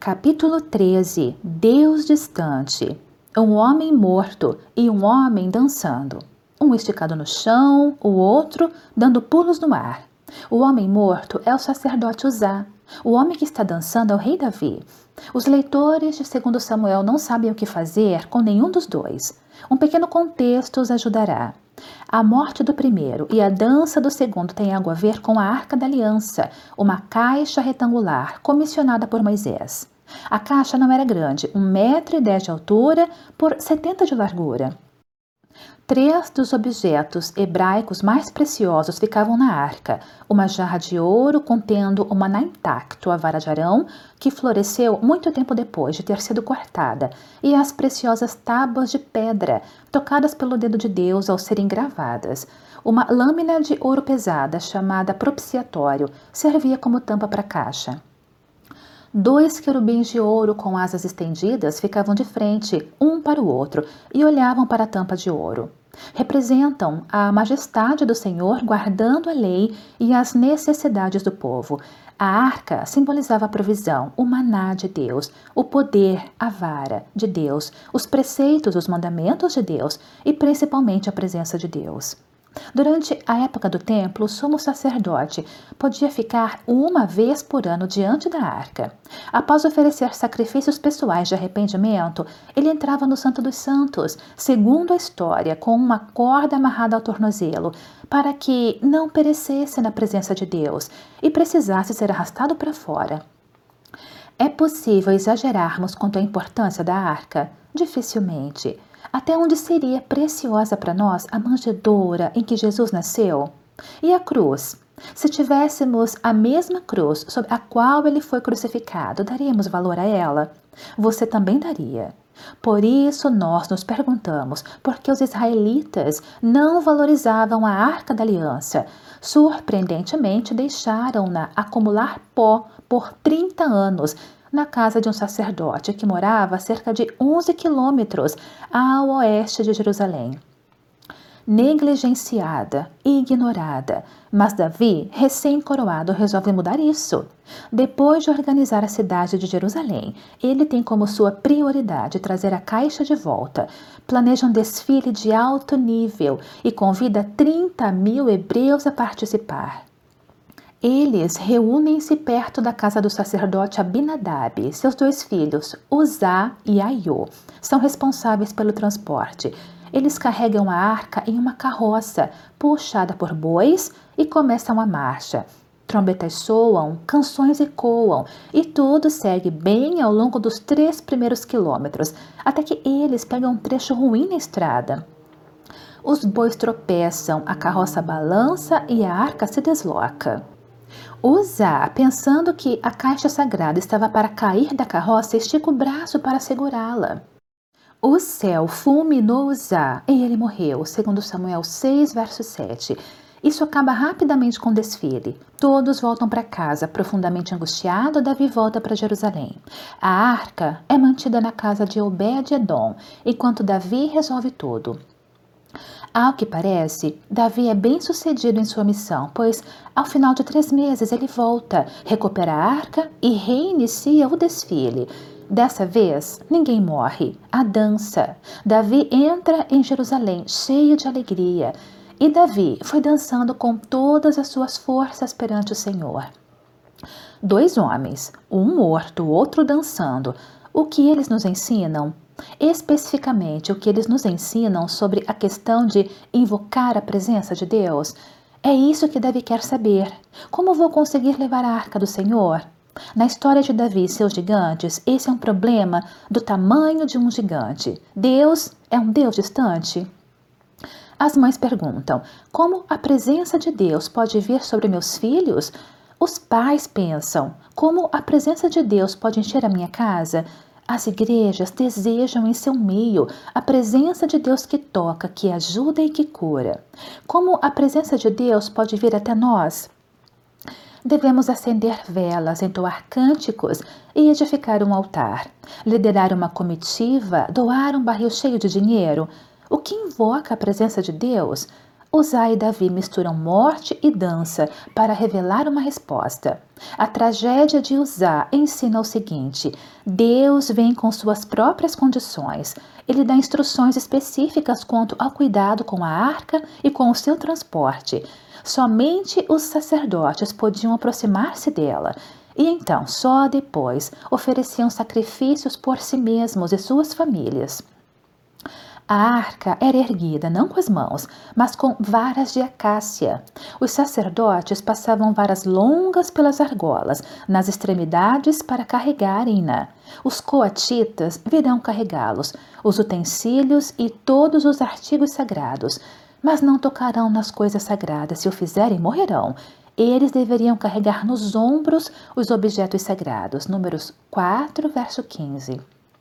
Capítulo 13. Deus distante. Um homem morto e um homem dançando. Um esticado no chão, o outro dando pulos no ar. O homem morto é o sacerdote Uzá. O homem que está dançando é o rei Davi. Os leitores de 2 Samuel não sabem o que fazer com nenhum dos dois. Um pequeno contexto os ajudará. A morte do primeiro e a dança do segundo têm algo a ver com a Arca da Aliança, uma caixa retangular comissionada por Moisés. A caixa não era grande, 1,10 m de altura por 70 de largura. 3 dos objetos hebraicos mais preciosos ficavam na arca: uma jarra de ouro contendo o maná intacto, a vara de Arão, que floresceu muito tempo depois de ter sido cortada, e as preciosas tábuas de pedra, tocadas pelo dedo de Deus ao serem gravadas. Uma lâmina de ouro pesada, chamada propiciatório, servia como tampa para a caixa. 2 querubins de ouro com asas estendidas ficavam de frente, um para o outro, e olhavam para a tampa de ouro. Representam a majestade do Senhor guardando a lei e as necessidades do povo. A arca simbolizava a provisão, o maná de Deus, o poder, a vara de Deus, os preceitos, os mandamentos de Deus e principalmente a presença de Deus. Durante a época do templo, o sumo sacerdote podia ficar uma vez por ano diante da arca. Após oferecer sacrifícios pessoais de arrependimento, ele entrava no Santo dos Santos, segundo a história, com uma corda amarrada ao tornozelo, para que não perecesse na presença de Deus e precisasse ser arrastado para fora. É possível exagerarmos quanto à importância da arca? Dificilmente. Até onde seria preciosa para nós a manjedoura em que Jesus nasceu? E a cruz? Se tivéssemos a mesma cruz sobre a qual ele foi crucificado, daríamos valor a ela? Você também daria. Por isso nós nos perguntamos por que os israelitas não valorizavam a Arca da Aliança. Surpreendentemente, deixaram-na acumular pó por 30 anos, na casa de um sacerdote que morava a cerca de 11 quilômetros ao oeste de Jerusalém. Negligenciada e ignorada, mas Davi, recém-coroado, resolve mudar isso. Depois de organizar a cidade de Jerusalém, ele tem como sua prioridade trazer a caixa de volta. Planeja um desfile de alto nível e convida 30.000 hebreus a participar. Eles reúnem-se perto da casa do sacerdote Abinadab. Seus 2 filhos, Uzá e Aiô, são responsáveis pelo transporte. Eles carregam a arca em uma carroça, puxada por bois, e começam a marcha. Trombetas soam, canções ecoam, e tudo segue bem ao longo dos 3 primeiros quilômetros, até que eles pegam um trecho ruim na estrada. Os bois tropeçam, a carroça balança e a arca se desloca. Uzá, pensando que a caixa sagrada estava para cair da carroça, estica o braço para segurá-la. O céu fulminou Uzá e ele morreu, segundo Samuel 6, verso 7. Isso acaba rapidamente com o desfile. Todos voltam para casa. Profundamente angustiado, Davi volta para Jerusalém. A arca é mantida na casa de Obed-Edom, enquanto Davi resolve tudo. Ao que parece, Davi é bem sucedido em sua missão, pois ao final de 3 meses ele volta, recupera a arca e reinicia o desfile. Dessa vez, ninguém morre. A dança. Davi entra em Jerusalém cheio de alegria. E Davi foi dançando com todas as suas forças perante o Senhor. 2 homens, um morto, o outro dançando. O que eles nos ensinam? Especificamente, o que eles nos ensinam sobre a questão de invocar a presença de Deus? É isso que Davi quer saber. Como vou conseguir levar a arca do Senhor? Na história de Davi e seus gigantes, esse é um problema do tamanho de um gigante. Deus é um Deus distante? As mães perguntam: como a presença de Deus pode vir sobre meus filhos? Os pais pensam: como a presença de Deus pode encher a minha casa? As igrejas desejam em seu meio a presença de Deus que toca, que ajuda e que cura. Como a presença de Deus pode vir até nós? Devemos acender velas, entoar cânticos e edificar um altar, liderar uma comitiva, doar um barril cheio de dinheiro. O que invoca a presença de Deus? Uzá e Davi misturam morte e dança para revelar uma resposta. A tragédia de Uzá ensina o seguinte: Deus vem com suas próprias condições. Ele dá instruções específicas quanto ao cuidado com a arca e com o seu transporte. Somente os sacerdotes podiam aproximar-se dela. E então, só depois, ofereciam sacrifícios por si mesmos e suas famílias. A arca era erguida não com as mãos, mas com varas de acácia. Os sacerdotes passavam varas longas pelas argolas, nas extremidades para carregarem-na. Os coatitas virão carregá-los, os utensílios e todos os artigos sagrados, mas não tocarão nas coisas sagradas. Se o fizerem, morrerão. Eles deveriam carregar nos ombros os objetos sagrados. Números 4, verso 15.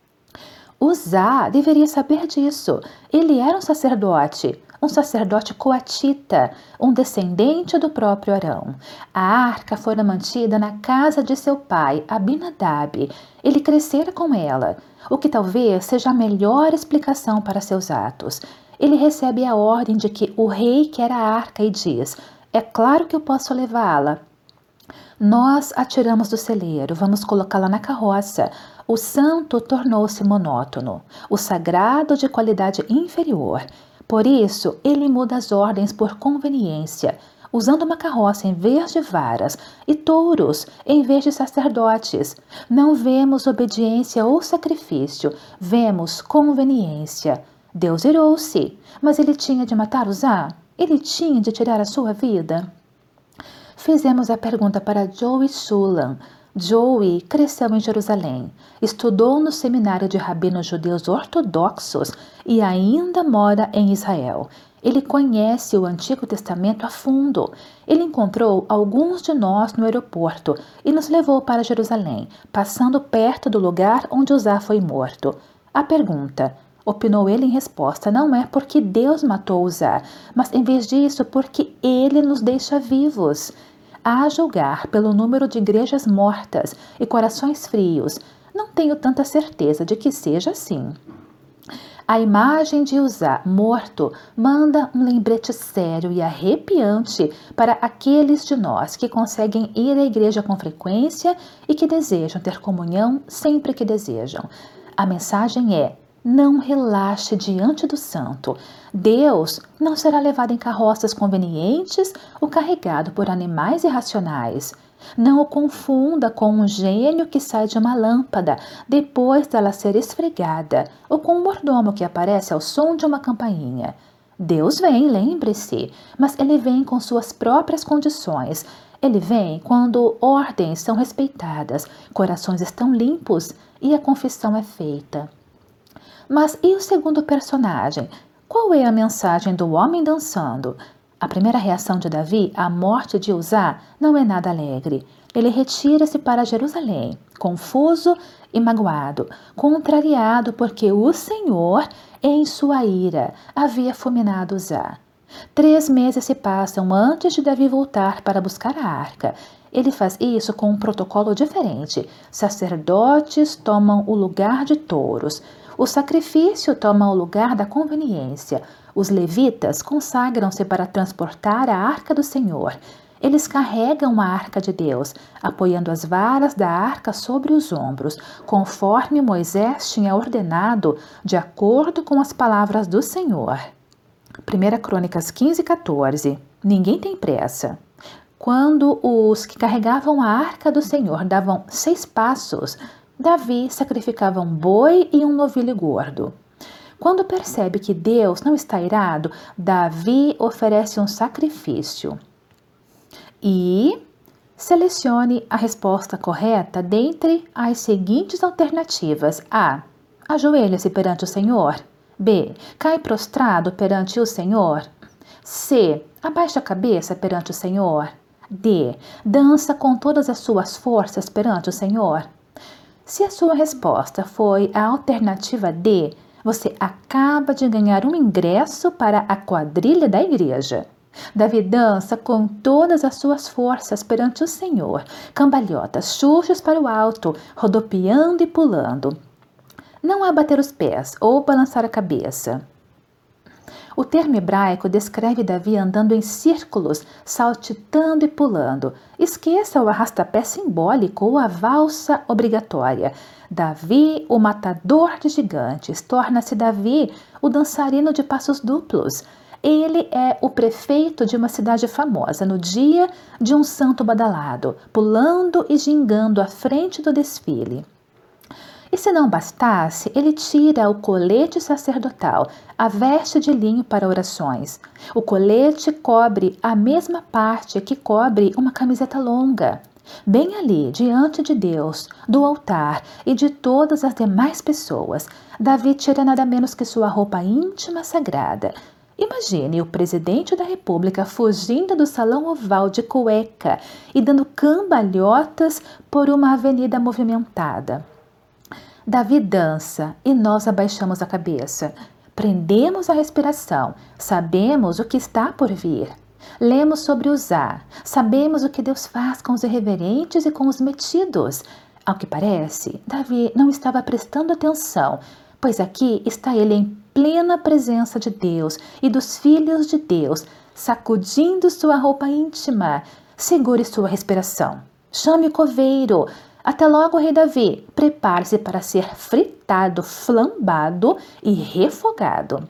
Uzá deveria saber disso. Ele era um sacerdote coatita, um descendente do próprio Arão. A arca fora mantida na casa de seu pai, Abinadab. Ele crescera com ela, o que talvez seja a melhor explicação para seus atos. Ele recebe a ordem de que o rei quer a arca e diz: é claro que eu posso levá-la. Nós a tiramos do celeiro, vamos colocá-la na carroça. O santo tornou-se monótono, o sagrado de qualidade inferior. Por isso, ele muda as ordens por conveniência, usando uma carroça em vez de varas e touros em vez de sacerdotes. Não vemos obediência ou sacrifício, vemos conveniência. Deus irou-se, mas ele tinha de matar Uzá? Ele tinha de tirar a sua vida? Fizemos a pergunta para Joey Sulam. Joey cresceu em Jerusalém, estudou no seminário de rabinos judeus ortodoxos e ainda mora em Israel. Ele conhece o Antigo Testamento a fundo. Ele encontrou alguns de nós no aeroporto e nos levou para Jerusalém, passando perto do lugar onde Uzá foi morto. A pergunta, opinou ele em resposta, não é porque Deus matou Uzá, mas em vez disso porque ele nos deixa vivos. A julgar pelo número de igrejas mortas e corações frios, não tenho tanta certeza de que seja assim. A imagem de Uzá morto manda um lembrete sério e arrepiante para aqueles de nós que conseguem ir à igreja com frequência e que desejam ter comunhão sempre que desejam. A mensagem é: não relaxe diante do santo. Deus não será levado em carroças convenientes ou carregado por animais irracionais. Não o confunda com um gênio que sai de uma lâmpada depois dela ser esfregada, ou com um mordomo que aparece ao som de uma campainha. Deus vem, lembre-se, mas ele vem com suas próprias condições. Ele vem quando ordens são respeitadas, corações estão limpos e a confissão é feita. Mas e o segundo personagem? Qual é a mensagem do homem dançando? A primeira reação de Davi à morte de Uzá não é nada alegre. Ele retira-se para Jerusalém, confuso e magoado, contrariado porque o Senhor, em sua ira, havia fulminado Uzá. 3 meses se passam antes de Davi voltar para buscar a arca. Ele faz isso com um protocolo diferente. Sacerdotes tomam o lugar de touros. O sacrifício toma o lugar da conveniência. Os levitas consagram-se para transportar a arca do Senhor. Eles carregam a arca de Deus, apoiando as varas da arca sobre os ombros, conforme Moisés tinha ordenado, de acordo com as palavras do Senhor. 1 Crônicas 15:14. Ninguém tem pressa. Quando os que carregavam a arca do Senhor davam 6 passos, Davi sacrificava um boi e um novilho gordo. Quando percebe que Deus não está irado, Davi oferece um sacrifício. E selecione a resposta correta dentre as seguintes alternativas. A. Ajoelha-se perante o Senhor. B. Cai prostrado perante o Senhor. C. Abaixa a cabeça perante o Senhor. D. Dança com todas as suas forças perante o Senhor. Se a sua resposta foi a alternativa D, você acaba de ganhar um ingresso para a quadrilha da igreja. Davi dança com todas as suas forças perante o Senhor, cambalhotas, xuxas para o alto, rodopiando e pulando. Não é bater os pés ou balançar a cabeça. O termo hebraico descreve Davi andando em círculos, saltitando e pulando. Esqueça o arrastapé simbólico ou a valsa obrigatória. Davi, o matador de gigantes, torna-se Davi, o dançarino de passos duplos. Ele é o prefeito de uma cidade famosa no dia de um santo badalado, pulando e gingando à frente do desfile. E se não bastasse, ele tira o colete sacerdotal, a veste de linho para orações. O colete cobre a mesma parte que cobre uma camiseta longa. Bem ali, diante de Deus, do altar e de todas as demais pessoas, Davi tira nada menos que sua roupa íntima sagrada. Imagine o presidente da República fugindo do salão oval de cueca e dando cambalhotas por uma avenida movimentada. Davi dança e nós abaixamos a cabeça. Prendemos a respiração, sabemos o que está por vir. Lemos sobre Uzá, sabemos o que Deus faz com os irreverentes e com os metidos. Ao que parece, Davi não estava prestando atenção, pois aqui está ele em plena presença de Deus e dos filhos de Deus, sacudindo sua roupa íntima. Segure sua respiração. Chame o coveiro. Até logo, rei Davi. Prepare-se para ser fritado, flambado e refogado.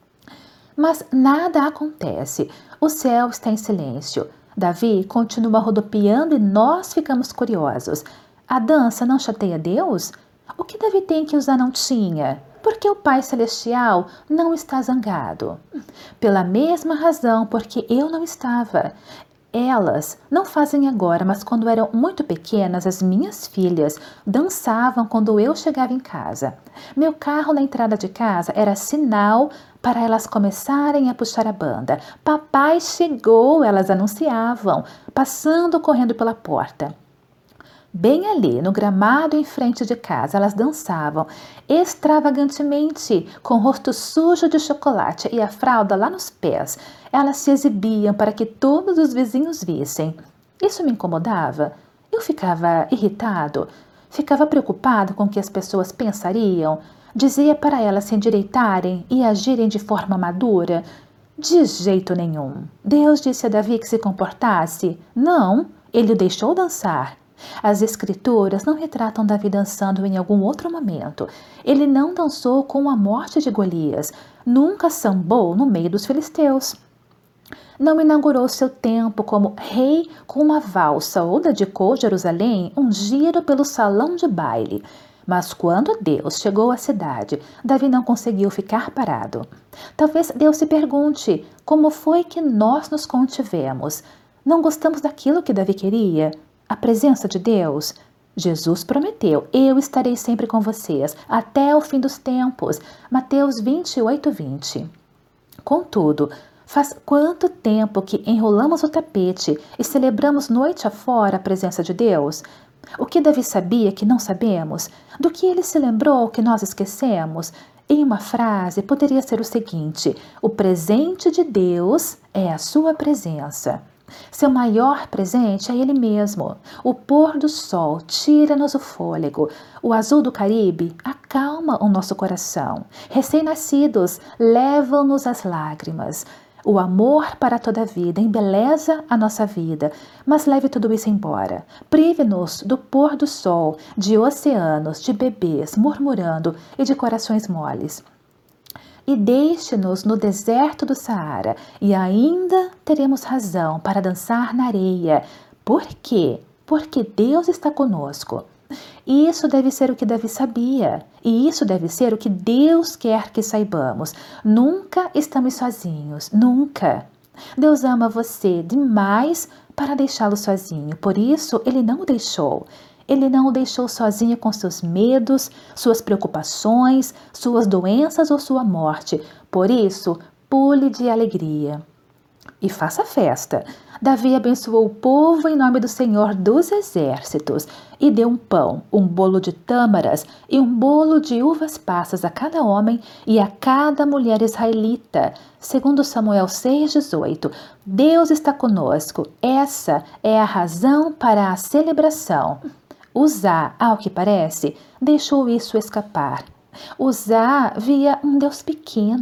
Mas nada acontece. O céu está em silêncio. Davi continua rodopiando e nós ficamos curiosos. A dança não chateia Deus? O que Davi tem que Uzá não tinha? Por que o Pai Celestial não está zangado? Pela mesma razão porque eu não estava. Elas não fazem agora, mas quando eram muito pequenas, as minhas filhas dançavam quando eu chegava em casa. Meu carro na entrada de casa era sinal para elas começarem a puxar a banda. Papai chegou, elas anunciavam, passando correndo pela porta. Bem ali, no gramado em frente de casa, elas dançavam extravagantemente, com o rosto sujo de chocolate e a fralda lá nos pés. Elas se exibiam para que todos os vizinhos vissem. Isso me incomodava. Eu ficava irritado, ficava preocupado com o que as pessoas pensariam. Dizia para elas se endireitarem e agirem de forma madura. De jeito nenhum. Deus disse a Davi que se comportasse? Não, ele o deixou dançar. As escrituras não retratam Davi dançando em algum outro momento. Ele não dançou com a morte de Golias, nunca sambou no meio dos filisteus. Não inaugurou seu tempo como rei com uma valsa ou dedicou Jerusalém um giro pelo salão de baile. Mas quando Deus chegou à cidade, Davi não conseguiu ficar parado. Talvez Deus se pergunte, como foi que nós nos contivemos? Não gostamos daquilo que Davi queria? A presença de Deus? Jesus prometeu, eu estarei sempre com vocês, até o fim dos tempos. Mateus 28:20. Contudo, faz quanto tempo que enrolamos o tapete e celebramos noite afora a presença de Deus? O que Davi sabia que não sabemos? Do que ele se lembrou que nós esquecemos? Em uma frase, poderia ser o seguinte: o presente de Deus é a sua presença. Seu maior presente é Ele mesmo. O pôr do sol tira-nos o fôlego. O azul do Caribe acalma o nosso coração. Recém-nascidos levam-nos às lágrimas. O amor para toda a vida embeleza a nossa vida, mas leve tudo isso embora. Prive-nos do pôr do sol, de oceanos, de bebês murmurando e de corações moles. E deixe-nos no deserto do Saara, e ainda teremos razão para dançar na areia. Por quê? Porque Deus está conosco. Isso deve ser o que Davi sabia, e isso deve ser o que Deus quer que saibamos. Nunca estamos sozinhos, nunca. Deus ama você demais para deixá-lo sozinho, por isso Ele não o deixou. Ele não o deixou sozinho com seus medos, suas preocupações, suas doenças ou sua morte. Por isso, pule de alegria e faça festa. Davi abençoou o povo em nome do Senhor dos Exércitos e deu um pão, um bolo de tâmaras e um bolo de uvas passas a cada homem e a cada mulher israelita. Segundo Samuel 6,18, Deus está conosco. Essa é a razão para a celebração. Uzá, ao que parece, deixou isso escapar. Uzá via um Deus pequeno.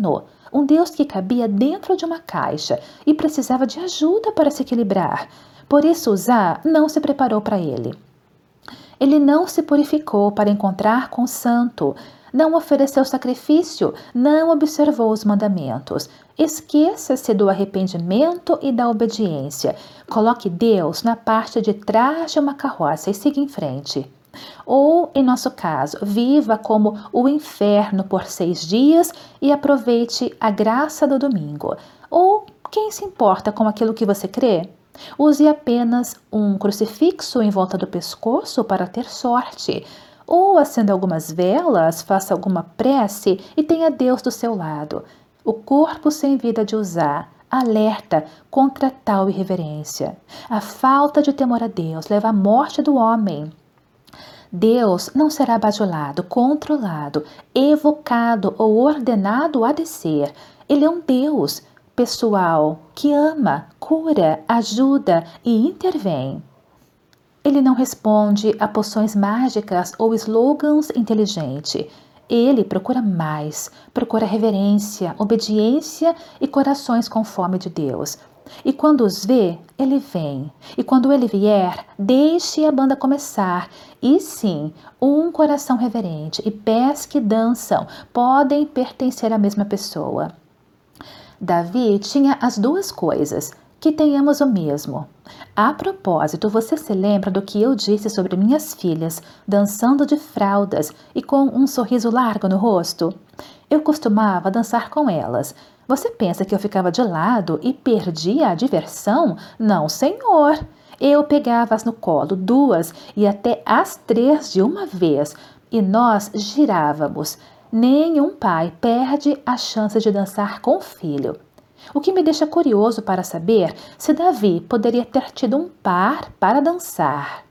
um Deus que cabia dentro de uma caixa e precisava de ajuda para se equilibrar. Por isso Uzá não se preparou para ele. Ele não se purificou para encontrar com o santo, não ofereceu sacrifício, não observou os mandamentos. Esqueça-se do arrependimento e da obediência. Coloque Deus na parte de trás de uma carroça e siga em frente. Ou, em nosso caso, viva como o inferno por 6 dias e aproveite a graça do domingo. Ou, quem se importa com aquilo que você crê? Use apenas um crucifixo em volta do pescoço para ter sorte. Ou acenda algumas velas, faça alguma prece e tenha Deus do seu lado. O corpo sem vida de Uzá alerta contra tal irreverência. A falta de temor a Deus leva à morte do homem. Deus não será bajulado, controlado, evocado ou ordenado a descer. Ele é um Deus pessoal que ama, cura, ajuda e intervém. Ele não responde a poções mágicas ou slogans inteligentes. Ele procura mais, procura reverência, obediência e corações com fome de Deus. E quando os vê, ele vem. E quando ele vier, deixe a banda começar. E sim, um coração reverente e pés que dançam podem pertencer à mesma pessoa. Davi tinha as duas coisas. Que tenhamos o mesmo. A propósito, você se lembra do que eu disse sobre minhas filhas dançando de fraldas e com um sorriso largo no rosto? Eu costumava dançar com elas. Você pensa que eu ficava de lado e perdia a diversão? Não, senhor. Eu pegava-as no colo, 2 e até as 3 de uma vez, e nós girávamos. Nenhum pai perde a chance de dançar com o filho. O que me deixa curioso para saber se Davi poderia ter tido um par para dançar.